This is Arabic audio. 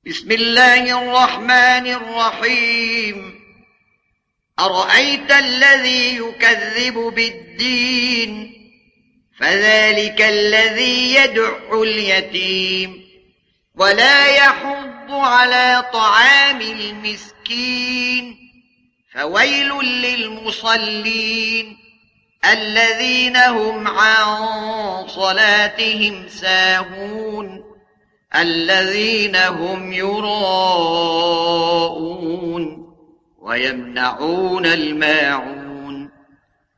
بسم الله الرحمن الرحيم أرأيت الذي يكذب بالدين فذلك الذي يدع اليتيم ولا يحض على طعام المسكين فويل للمصلين الذين هم عن صلاتهم ساهون الذين هم يراءون ويمنعون الماعون